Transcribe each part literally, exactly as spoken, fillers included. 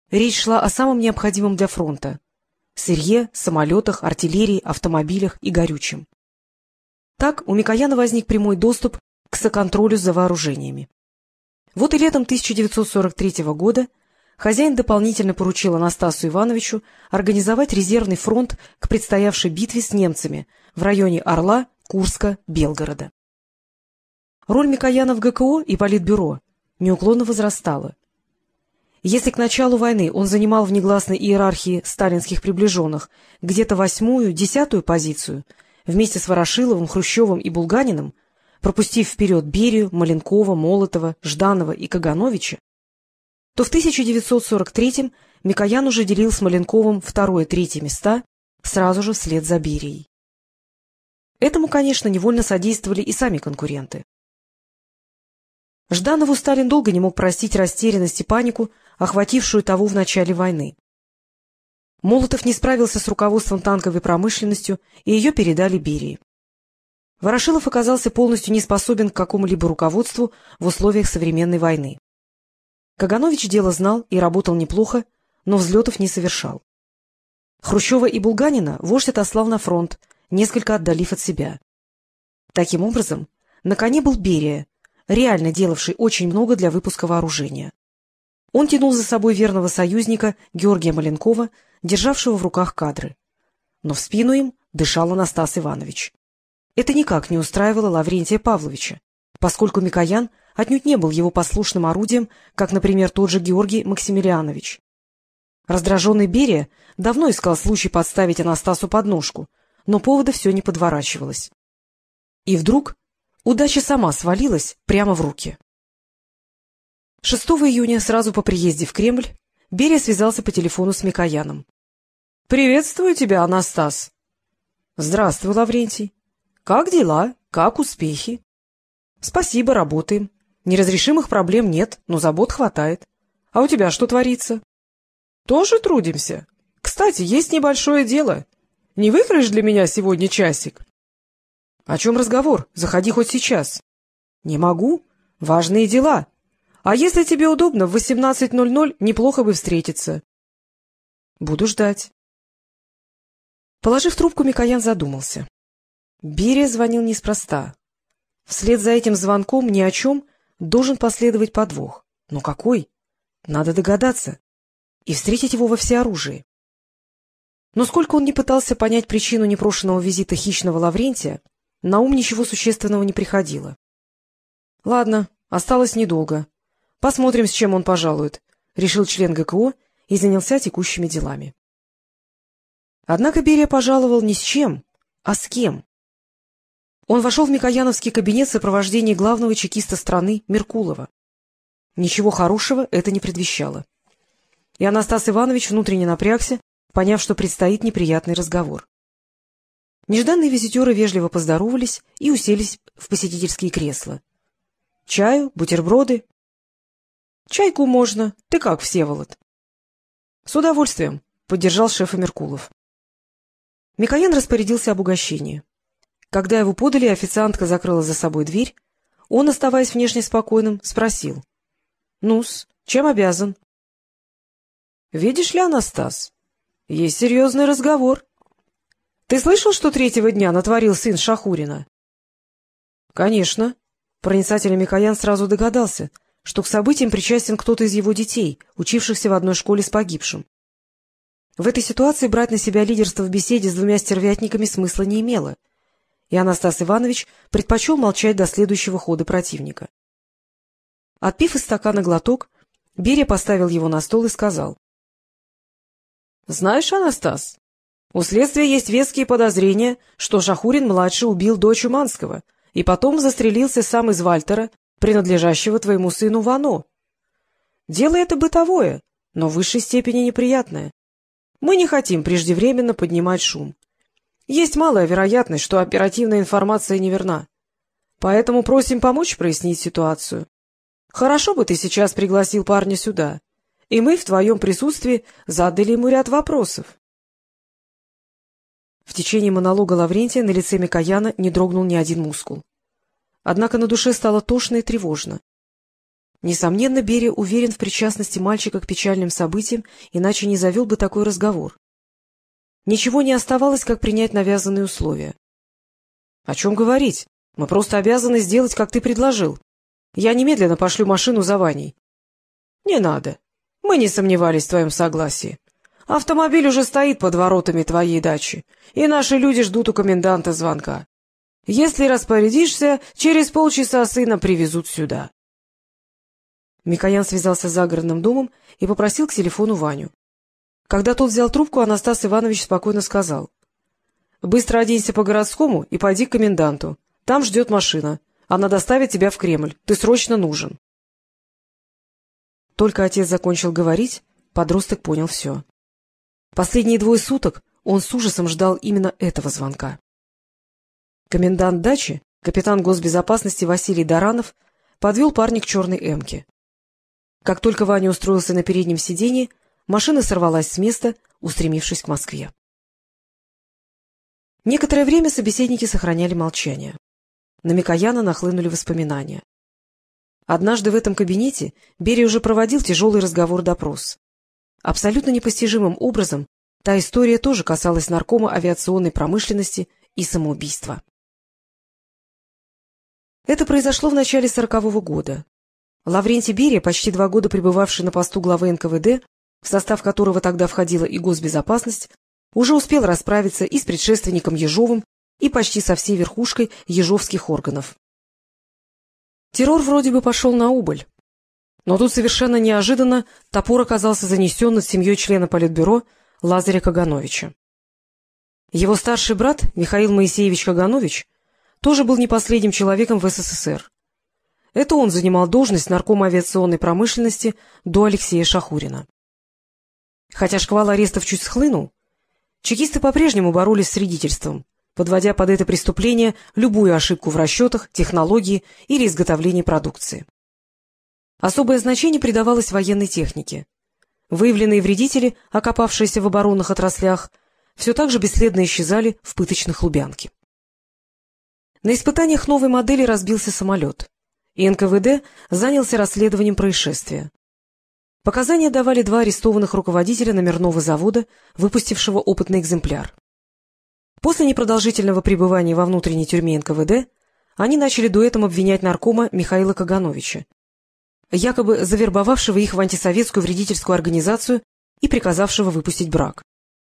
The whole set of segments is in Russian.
Речь шла о самом необходимом для фронта — сырье, самолетах, артиллерии, автомобилях и горючем. Так у Микояна возник прямой доступ к соконтролю за вооружениями. Вот и летом тысяча девятьсот сорок третьего года хозяин дополнительно поручил Анастасу Ивановичу организовать резервный фронт к предстоявшей битве с немцами в районе Орла, Курска, Белгорода. Роль Микояна в ГКО и Политбюро неуклонно возрастала. Если к началу войны он занимал в негласной иерархии сталинских приближенных где-то восьмую, десятую позицию, вместе с Ворошиловым, Хрущевым и Булганиным, пропустив вперед Берию, Маленкова, Молотова, Жданова и Кагановича, то в тысяча девятьсот сорок третьем Микоян уже делил с Маленковым второе и третье места сразу же вслед за Берией. Этому, конечно, невольно содействовали и сами конкуренты. Жданову Сталин долго не мог простить растерянность и панику, охватившую того в начале войны. Молотов не справился с руководством танковой промышленностью, и ее передали Берии. Ворошилов оказался полностью не способен к какому-либо руководству в условиях современной войны. Каганович дело знал и работал неплохо, но взлетов не совершал. Хрущева и Булганина вождь отослал на фронт, несколько отдалив от себя. Таким образом, на коне был Берия, реально делавший очень много для выпуска вооружения. Он тянул за собой верного союзника Георгия Маленкова, державшего в руках кадры. Но в спину им дышал Анастас Иванович. Это никак не устраивало Лаврентия Павловича, поскольку Микоян отнюдь не был его послушным орудием, как, например, тот же Георгий Максимилианович. Раздраженный Берия давно искал случай подставить Анастасу подножку, но повода все не подворачивалось. И вдруг удача сама свалилась прямо в руки. шестого июня, сразу по приезде в Кремль, Берия связался по телефону с Микояном. — Приветствую тебя, Анастас. — Здравствуй, Лаврентий. — Как дела? Как успехи? — Спасибо, работаем. Неразрешимых проблем нет, но забот хватает. А у тебя что творится? — Тоже трудимся. Кстати, есть небольшое дело. Не выкроешь для меня сегодня часик? — О чем разговор? Заходи хоть сейчас. — Не могу. Важные дела. А если тебе удобно, в восемнадцать ноль ноль неплохо бы встретиться. — Буду ждать. Положив трубку, Микоян задумался. Берия звонил неспроста. Вслед за этим звонком ни о чем должен последовать подвох. Но какой? Надо догадаться. И встретить его во всеоружии. Но сколько он ни пытался понять причину непрошенного визита хищного Лаврентия, на ум ничего существенного не приходило. Ладно, осталось недолго. Посмотрим, с чем он пожалует, — решил член ГКО и занялся текущими делами. Однако Берия пожаловал не с чем, а с кем. Он вошел в микояновский кабинет в сопровождении главного чекиста страны Меркулова. Ничего хорошего это не предвещало. И Анастас Иванович внутренне напрягся, поняв, что предстоит неприятный разговор. Нежданные визитеры вежливо поздоровались и уселись в посетительские кресла. — Чаю, бутерброды? — Чайку можно. Ты как, Всеволод? — С удовольствием, — поддержал шефа Меркулов. Микоян распорядился об угощении. Когда его подали, официантка закрыла за собой дверь, он, оставаясь внешне спокойным, спросил. — Ну-с, чем обязан? — Видишь ли, Анастас, есть серьезный разговор. Ты слышал, что третьего дня натворил сын Шахурина? — Конечно. Проницательный Микоян сразу догадался, что к событиям причастен кто-то из его детей, учившихся в одной школе с погибшим. В этой ситуации брать на себя лидерство в беседе с двумя стервятниками смысла не имело, и Анастас Иванович предпочел молчать до следующего хода противника. Отпив из стакана глоток, Берия поставил его на стол и сказал. — Знаешь, Анастас, у следствия есть веские подозрения, что Шахурин-младший убил дочь Уманского и потом застрелился сам из Вальтера, принадлежащего твоему сыну Вано. Дело это бытовое, но в высшей степени неприятное. Мы не хотим преждевременно поднимать шум. Есть малая вероятность, что оперативная информация неверна. Поэтому просим помочь прояснить ситуацию. Хорошо бы ты сейчас пригласил парня сюда, и мы в твоем присутствии задали ему ряд вопросов. В течение монолога Лаврентия на лице Микояна не дрогнул ни один мускул. Однако на душе стало тошно и тревожно. Несомненно, Берия уверен в причастности мальчика к печальным событиям, иначе не завел бы такой разговор. Ничего не оставалось, как принять навязанные условия. — О чем говорить? Мы просто обязаны сделать, как ты предложил. Я немедленно пошлю машину за Ваней. — Не надо. Мы не сомневались в твоем согласии. Автомобиль уже стоит под воротами твоей дачи, и наши люди ждут у коменданта звонка. Если распорядишься, через полчаса сына привезут сюда. Микоян связался с загородным домом и попросил к телефону Ваню. Когда тот взял трубку, Анастас Иванович спокойно сказал: — Быстро оденься по-городскому и пойди к коменданту. Там ждет машина. Она доставит тебя в Кремль. Ты срочно нужен. Только отец закончил говорить, подросток понял все. Последние двое суток он с ужасом ждал именно этого звонка. Комендант дачи, капитан госбезопасности Василий Доранов, подвел парня к черной эмке. Как только Ваня устроился на переднем сиденье, машина сорвалась с места, устремившись к Москве. Некоторое время собеседники сохраняли молчание. На Микояна нахлынули воспоминания. Однажды в этом кабинете Берия уже проводил тяжелый разговор-допрос. Абсолютно непостижимым образом та история тоже касалась наркома авиационной промышленности и самоубийства. Это произошло в начале сорокового года. Лаврентий Берия, почти два года пребывавший на посту главы эн ка вэ дэ, в состав которого тогда входила и госбезопасность, уже успел расправиться и с предшественником Ежовым, и почти со всей верхушкой ежовских органов. Террор вроде бы пошел на убыль. Но тут совершенно неожиданно топор оказался занесен над семьей члена Политбюро Лазаря Кагановича. Его старший брат Михаил Моисеевич Каганович тоже был не последним человеком в эс эс эс эр. Это он занимал должность наркома авиационной промышленности до Алексея Шахурина. Хотя шквал арестов чуть схлынул, чекисты по-прежнему боролись с вредительством, подводя под это преступление любую ошибку в расчетах, технологии или изготовлении продукции. Особое значение придавалось военной технике. Выявленные вредители, окопавшиеся в оборонных отраслях, все так же бесследно исчезали в пыточных Лубянке. На испытаниях новой модели разбился самолет, и эн ка вэ дэ занялся расследованием происшествия. Показания давали два арестованных руководителя номерного завода, выпустившего опытный экземпляр. После непродолжительного пребывания во внутренней тюрьме эн ка вэ дэ они начали дуэтом обвинять наркома Михаила Кагановича, якобы завербовавшего их в антисоветскую вредительскую организацию и приказавшего выпустить брак.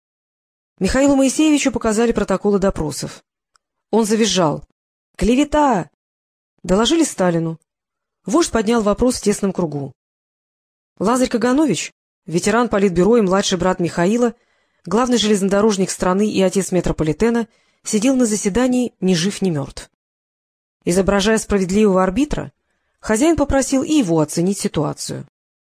Михаилу Моисеевичу показали протоколы допросов. Он завизжал: «Клевета!» Доложили Сталину. Вождь поднял вопрос в тесном кругу. Лазарь Каганович, ветеран Политбюро и младший брат Михаила, главный железнодорожник страны и отец метрополитена, сидел на заседании ни жив, ни мертв. Изображая справедливого арбитра, хозяин попросил и его оценить ситуацию.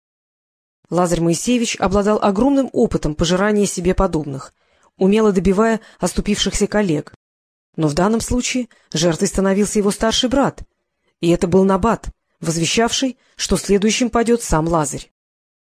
Лазарь Моисеевич обладал огромным опытом пожирания себе подобных, умело добивая оступившихся коллег. Но в данном случае жертвой становился его старший брат, и это был набат, возвещавший, что следующим падет сам Лазарь.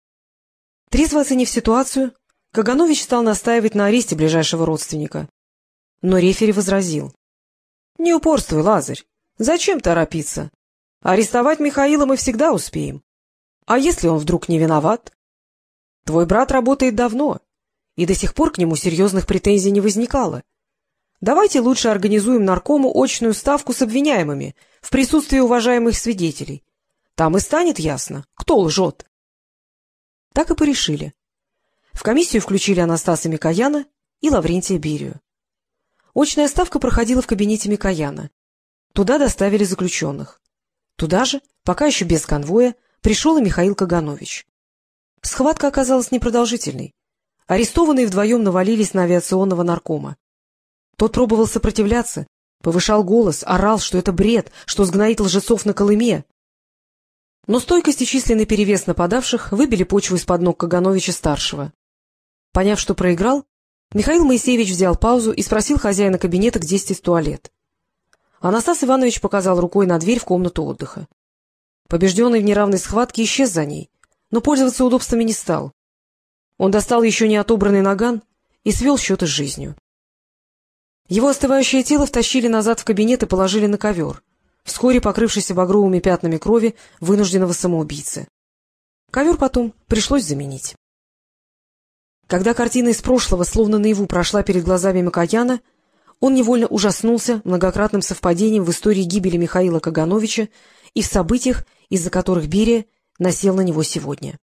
Трезво оценив ситуацию, Каганович стал настаивать на аресте ближайшего родственника. Но рефери возразил: — Не упорствуй, Лазарь, зачем торопиться? Арестовать Михаила мы всегда успеем. А если он вдруг не виноват? Твой брат работает давно, и до сих пор к нему серьезных претензий не возникало. Давайте лучше организуем наркому очную ставку с обвиняемыми в присутствии уважаемых свидетелей. Там и станет ясно, кто лжет. Так и порешили. В комиссию включили Анастаса Микояна и Лаврентия Берию. Очная ставка проходила в кабинете Микояна. Туда доставили заключенных. Туда же, пока еще без конвоя, пришел и Михаил Каганович. Схватка оказалась непродолжительной. Арестованные вдвоем навалились на авиационного наркома. Тот пробовал сопротивляться, повышал голос, орал, что это бред, что сгноит лжецов на Колыме. Но стойкость и численный перевес нападавших выбили почву из-под ног Кагановича-старшего. Поняв, что проиграл, Михаил Моисеевич взял паузу и спросил хозяина кабинета, где здесь туалет. Анастас Иванович показал рукой на дверь в комнату отдыха. Побежденный в неравной схватке исчез за ней, но пользоваться удобствами не стал. Он достал еще не отобранный наган и свел счеты с жизнью. Его остывающее тело втащили назад в кабинет и положили на ковер, вскоре покрывшийся багровыми пятнами крови вынужденного самоубийцы. Ковер потом пришлось заменить. Когда картина из прошлого словно наяву прошла перед глазами Микояна, он невольно ужаснулся многократным совпадением в истории гибели Михаила Кагановича и в событиях, из-за которых Берия насел на него сегодня.